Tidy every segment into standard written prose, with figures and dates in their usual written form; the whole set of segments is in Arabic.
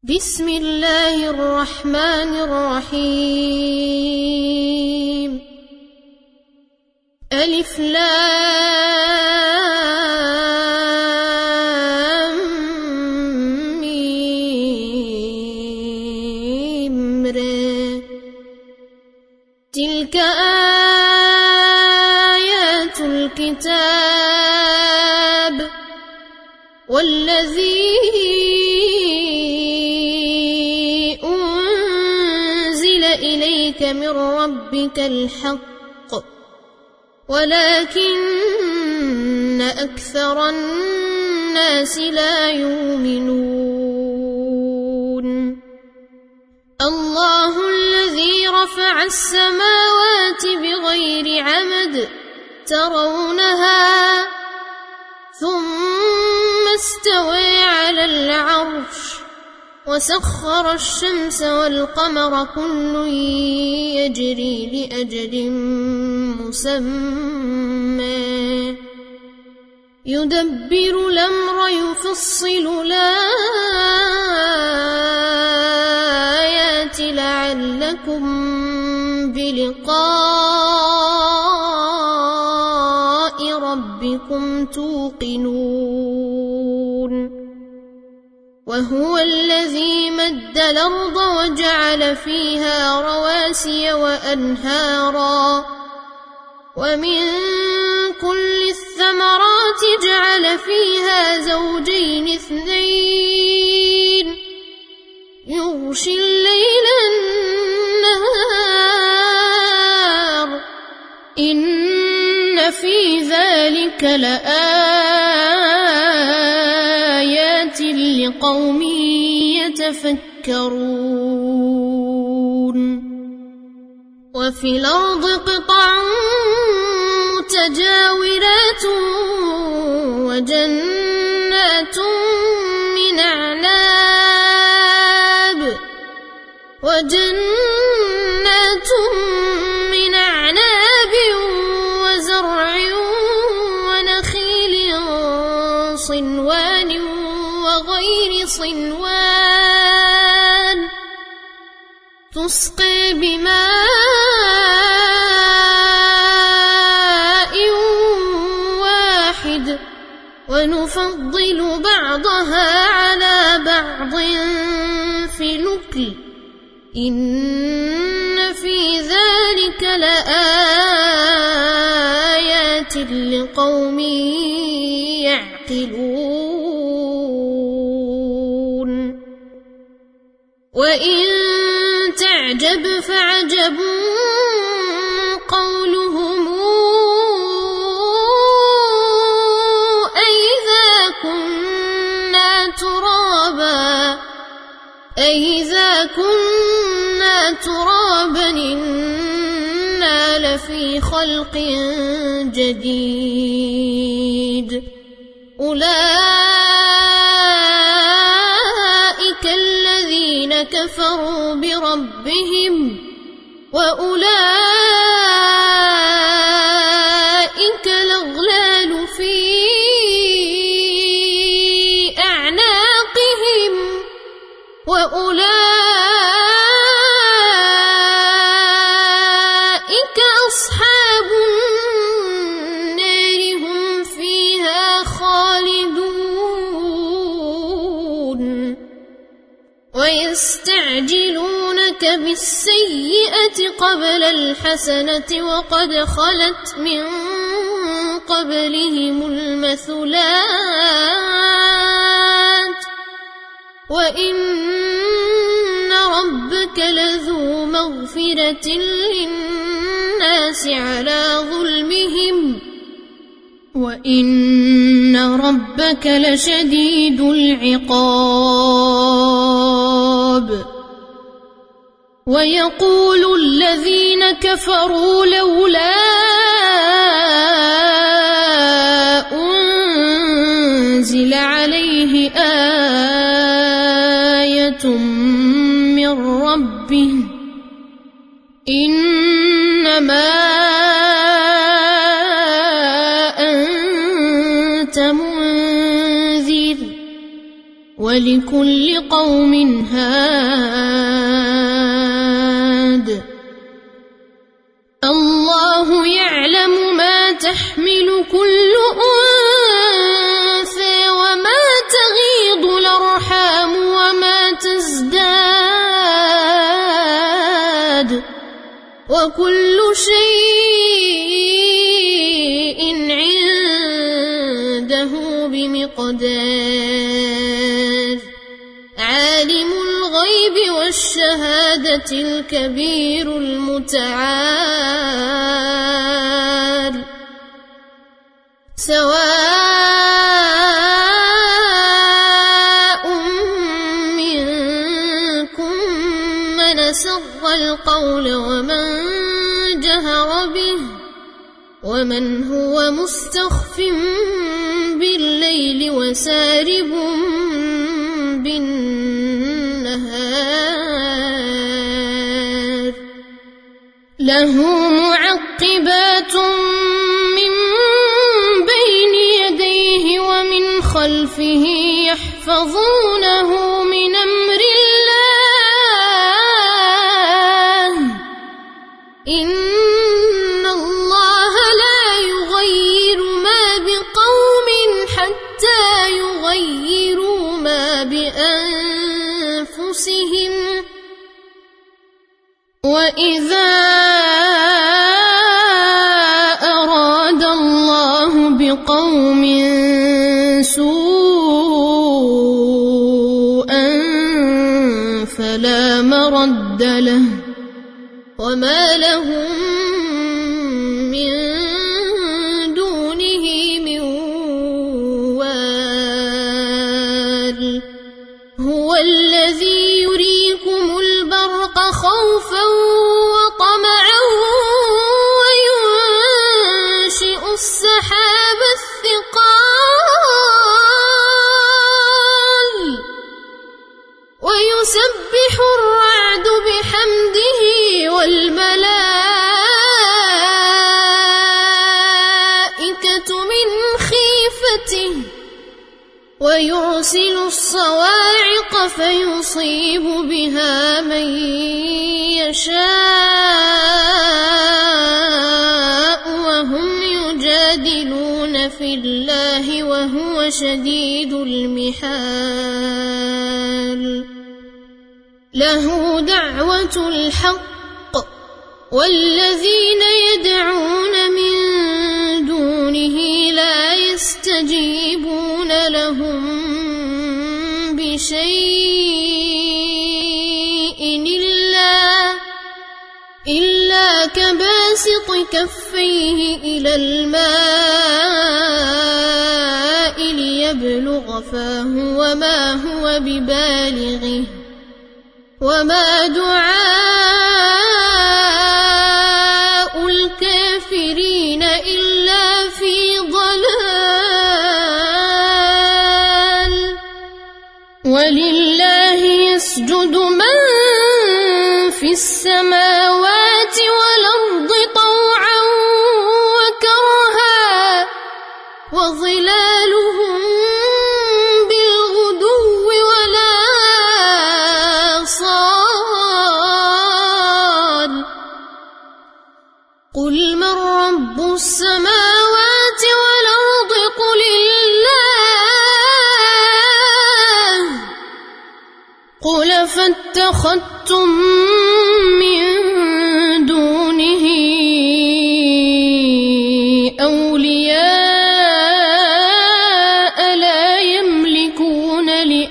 بسم الله الرحمن الرحيم ألف لام ميم ر تلك آيات الكتاب والذي من ربك الحق ولكن أكثر الناس لا يؤمنون الله الذي رفع السماوات بغير عمد ترونها ثم استوى على العرش وسخر الشمس والقمر كل يجري لأجل مسمى يدبر الأمر يفصل الآيات لعلكم بلقاء ربكم توقنون وهو الذي مد الأرض وجعل فيها رواسي وأنهارا ومن كل الثمرات جعل فيها زوجين اثنين يغشي الليل النهار إن في ذلك لآيات لقوم يتفكرون وفي الأرض قطع متجاورات وجنات من أعناب وزرع ونخيل صنوان وغير صنوان تسقي بماء واحد ونفضل بعضها على بعض في الأكل إن في ذلك لآيات لقوم يعقلون وإن تعجب فعجب قولهم أإذا كنا ترابا إنا لفي خلق جديد أولئك الذين كفروا بربهم وأولئك الأغلال في أعناقهم وأولئك أصحاب النار هم فيها خالدون ويستعجلونك بالسيئة قبل الحسنة وقد خلت من قبلهم المثلات وإن ربك لذو مغفرة للناس على ظلمهم وإن ربك لشديد العقاب ويقول الذين كفروا لولا أنزل عليه آية من ربه إنما أنت منذر ولكل قوم هاد الله يعلم ما تحمل كل أنثى وما تغيض الأرحام وما تزداد وكل شيء عنده بمقدار عالم الغيب والشهادة الكبير المتعال سواء منكم من أسر القول ومن جهر به ومن هو مستخف بالليل وسارب بالنهار له معقبات من بين يديه ومن خلفه يحفظونه من أمر الله إن الله لا يغير ما بقوم حتى يغيروا ما بأنفسهم وإذا أراد الله بقوم سوءا فلا مرد له وما لهم من دونه من وال هو الذي يريكم البرق خوفا وطمعا وينشئ السحاب الثقال ويسبح الرعد بحمده والملائكة من خيفته ويرسل الصواعق فيصيب بها من يشاء وهم يجادلون في الله وهو شديد المحال له دعوة الحق والذين يدعون من دونه لا يستجيبون لهم بشيء إلا كباسط كفيه إلى الماء ليبلغ فاه وما هو ببالغه وما دعاء الكافرين إلا في ضلال ولله يسجد من في السماوات والأرض طوعا وكرها وظلالهم بالغدو والآصال قل من رب السماوات والأرض قل الله قل فاتخذتم من دونه أولياء لا يملكون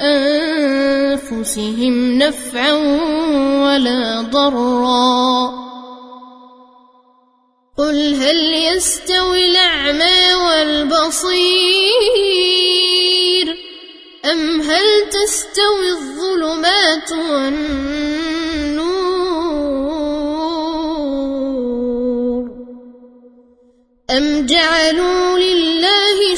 لأنفسهم نفعا ولا ضرا قل هل يستوي الأعمى والبصير أم هل تستوي الظلمات والنور أم جعلوا لله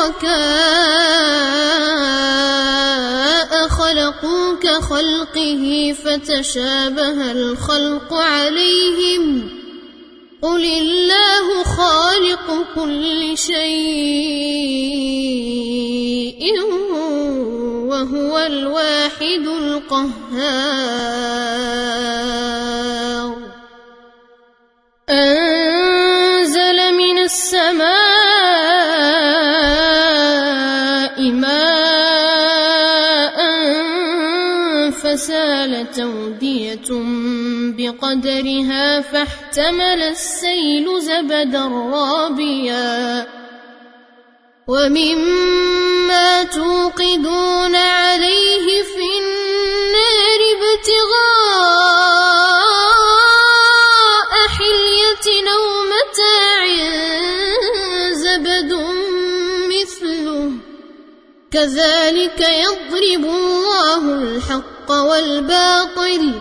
شركاء خلقوا كخلقه فتشابه الخلق عليهم قل الله خالق كل شيء وهو الواحد القهار أنزل من السماء ماء فسالت أودية بقدرها فاحتمل السيل زبدا رابيا ومما توقدون عليه في النار ابتغاء حلية أو متاع زبد مثله كذلك يضرب الله الحق والباطل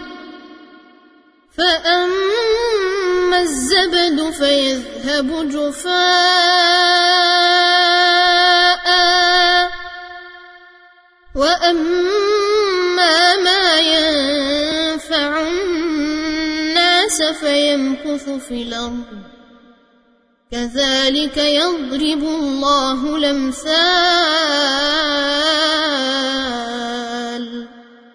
فأما الزبد فيذهب جفاء وأما ما ينفع الناس فيمكث في الأرض كذلك يضرب الله الأمثال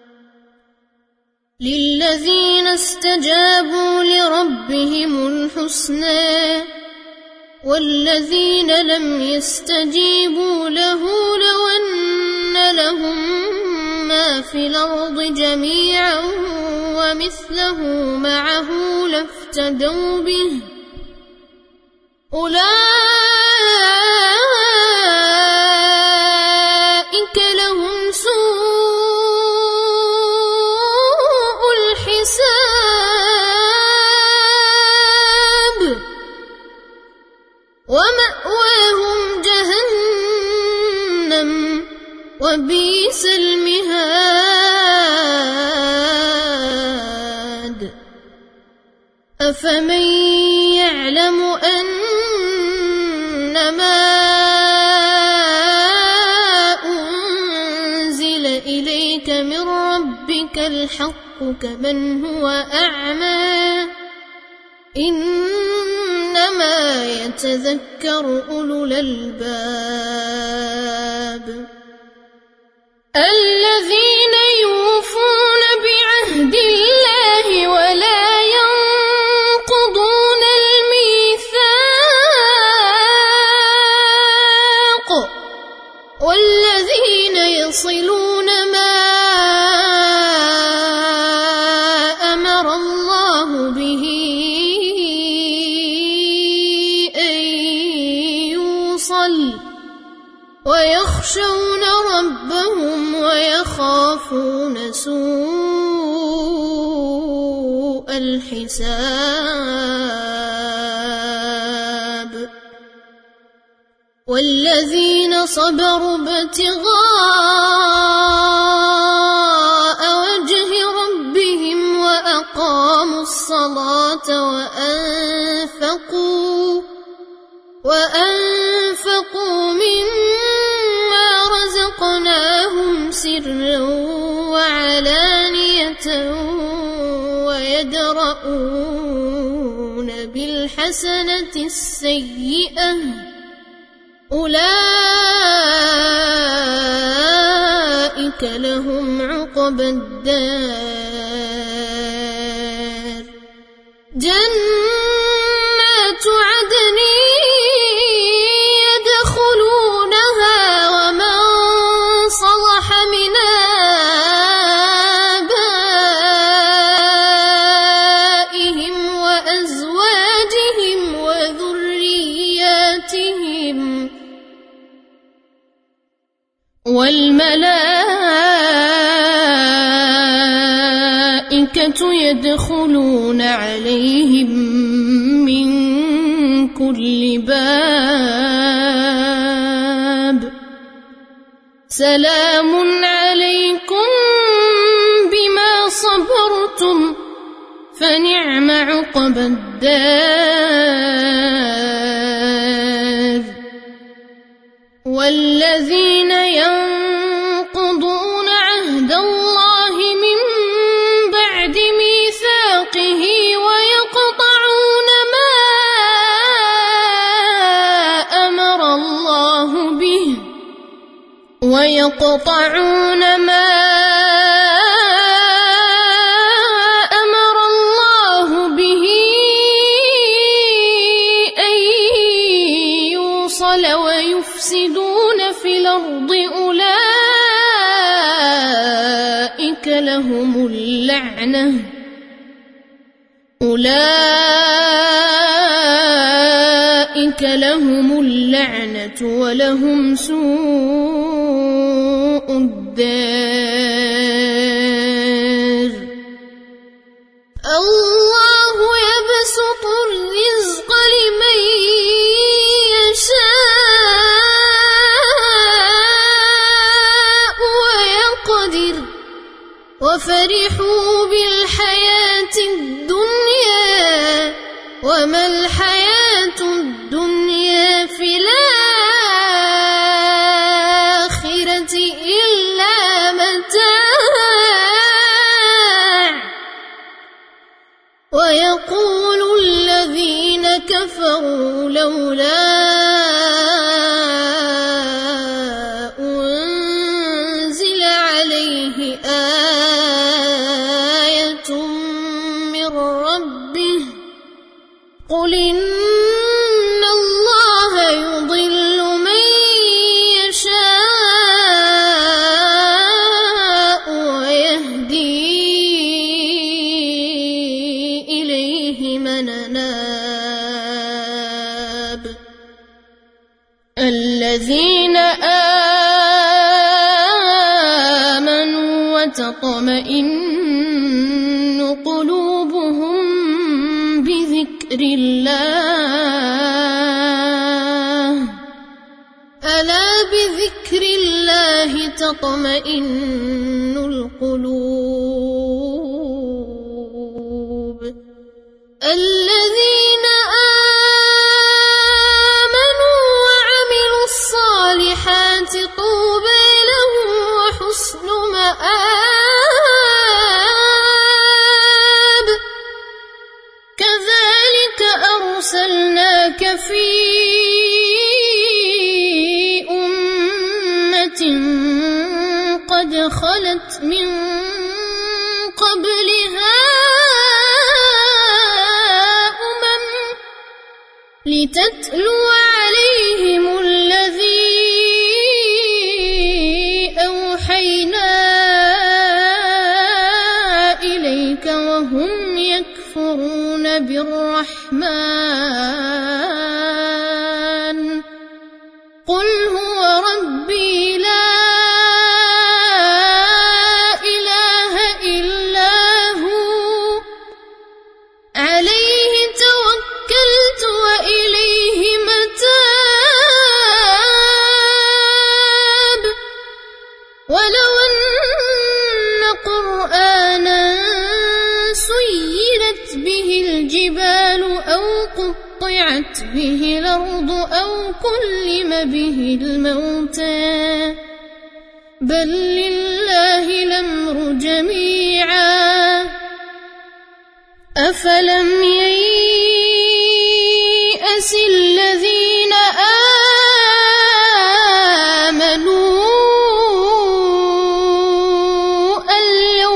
للذين استجابوا لربهم الحسنى والذين لم يستجيبوا له لو أن لهم ما في الأرض جميعا ومثله معه لافتدوا به أولئك لهم سوء الحساب ومأواهم جهنم وبئس المهاد أفمن يعلم أنما أنزل إليك من ربك الحق كمن هو أعمى إنما يتذكر أولو الألباب الذين يوفون بعهد الله ولا ينقضون الميثاق والذين يصلون ما أمر الله به أن يوصل ويخشون ربهم ويخافون سوء الحساب والذين صبروا ابتغاء وجه ربهم وأقاموا الصلاة وأنفقوا مما رزقناهم سرا وعلانية ويدرؤون بالحسنة السيئة أولئك لهم عقبى الدار جنات عدن يدخلونها ومن صلح من آبائهم وأزواجهم وذرياتهم والملائكة يدخلون عليهم من كل باب سلام عليكم بما صبرتم فنعم عقبى الدار والذين ينقضون عهد الله من بعد ميثاقه ويقطعون ما أمر الله به ويقطعون ما أمر الله به أن يوصل ويفسدون في الأرض أولئك لهم اللعنة ولهم سوء الدار. الله يبسط الرزق لمن يشاء ويقدر وفرحوا بالحياة الدنيا وما الحياة الدنيا في الآخرة إلا متاع. ويقول الذين كفروا لولا أنزل عليه آية من ربه قل إن الله يضل من يشاء ويهدي إليه من أناب. الذين آمنوا وتطمئن قلوبهم بذكر الله ألا بذكر الله تطمئن القلوب. الذين آمنوا وعملوا الصالحات طوبى لهم وحسن مآب. كذلك أرسلناك في أمة قد خلت من قبلها لتتلو عليهم الذي أوحينا إليك وهم يكفرون بالرحمن قل هو ربي لا إله إلا هو عليه توكلت وإليه متاب. ولو أن قرآنا سيرت به الجبال أو قطعت به الأرض أو كلم به الموتى بل لله الأمر جميعا أفلم ييأس الذين آمنوا أن لو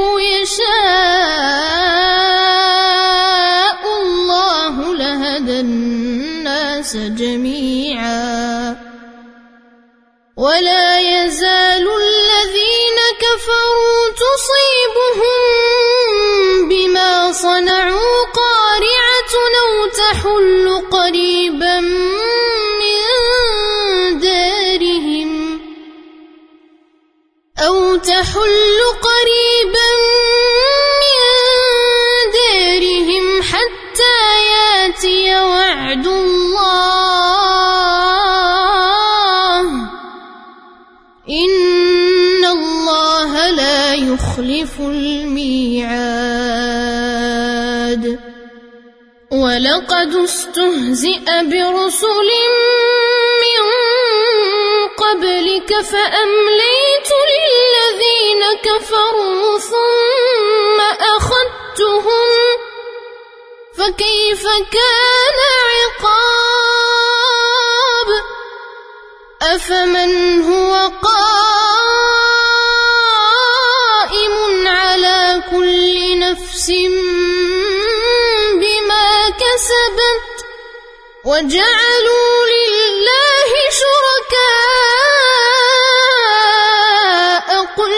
يشاء الله لهدى الناس جميعا ولا يزال الذين كفروا تصيبهم بما صنعوا قارعة أو تحل قريبا من دارهم حتى ياتي وعد الله إن الله لا يخلف الميعاد. ولقد استهزئ برسل من قبلك فأمليت للذين كفروا ثم أخذتهم فكيف كان عقاب. أفمن هو قائم نفس بما كسبت وجعلوا لله شركاء قل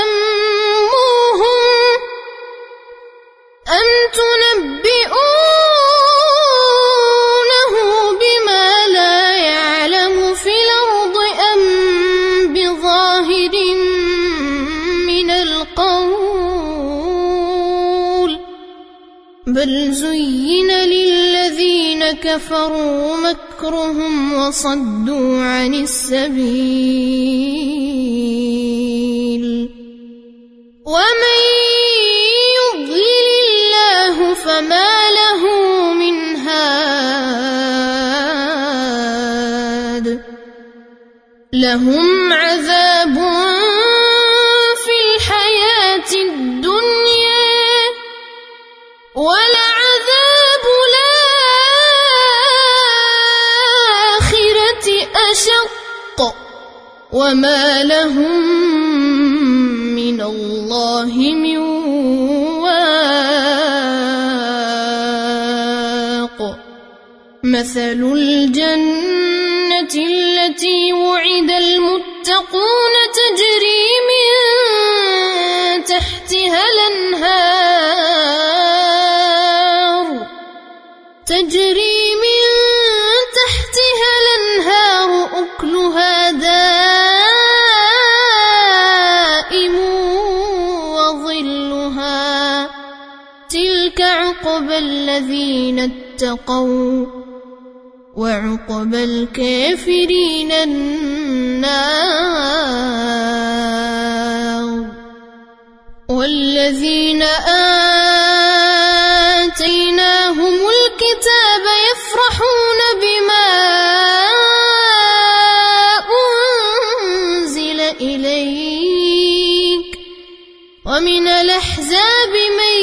سموهم أم تنبئونه بما لا يعلم في الأرض أم بظاهر من القول بل زين للذين كفروا مكرهم وصدوا عن السبيل ومن يضلل الله فما له من هاد لهم عذاب في الحياة الدنيا ولعذاب الآخرة أشق وما لهم من الله من واق مثل الجنة التي وعد المتقون تجري من تحتها الأنهار أكلها دائم وظلها تلك عقبى الذين اتقوا وعقبى الكافرين النار والذين آتيناهم الكتاب يفرحون بما أنزل إليك ومن الأحزاب من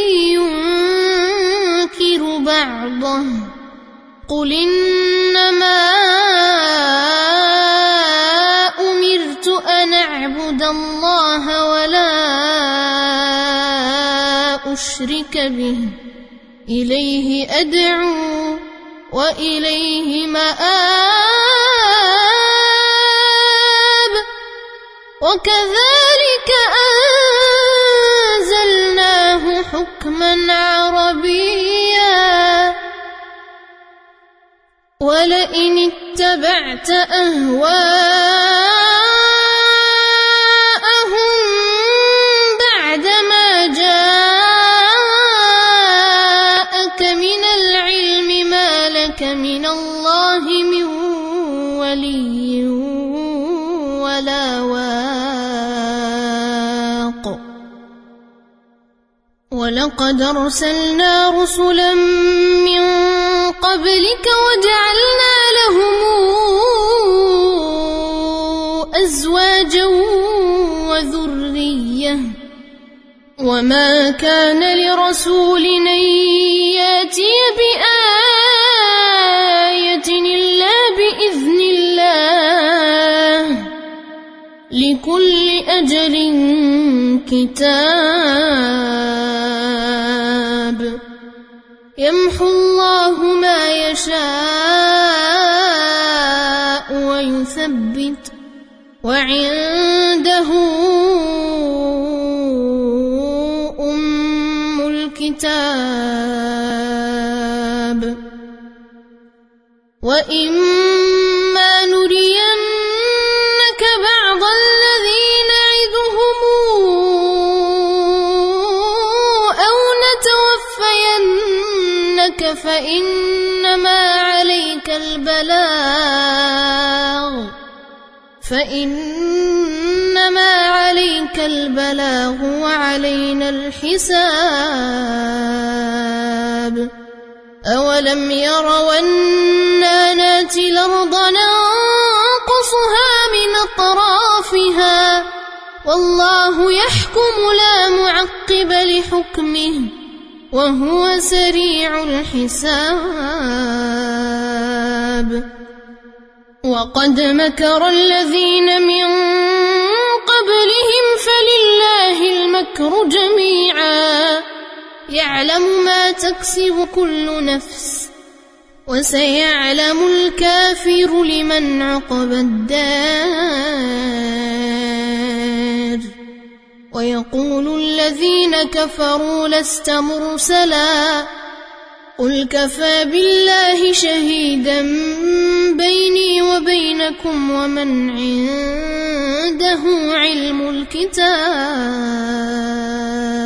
ينكر بعضه قل إنما أمرت أن أعبد الله ولا أشرك به إليه أدعو وإليه مآب وكذلك أنزلناه حكما عربيا ولئن اتبعت أهواءهم بعدما جاءك من العلم ما لك من الله من ولي ولا واق ولقد أرسلنا رسلا من قبلك وجعلنا لهم أزواجا وذرية وما كان لرسول أن يأتي بآية إلا بإذن الله لكل أجل كتاب يمحو الله ما يشاء ويثبت وعنده أم الكتاب وإما نرينك بعض الذي نعدهم أو نتوفينك فإنما عليك البلاغ وعلينا الحساب أولم يروا أنا ناتي الأرض ننقصها من أطرافها والله يحكم لا معقب لحكمه وهو سريع الحساب وقد مكر الذين من قبلهم فلله المكر جميعا يعلم ما تكسب كل نفس وسيعلم الكافر لمن عقبى الدار ويقول الذين كفروا لست مرسلا قل كفى بالله شهيدا بيني وبينكم ومن عنده علم الكتاب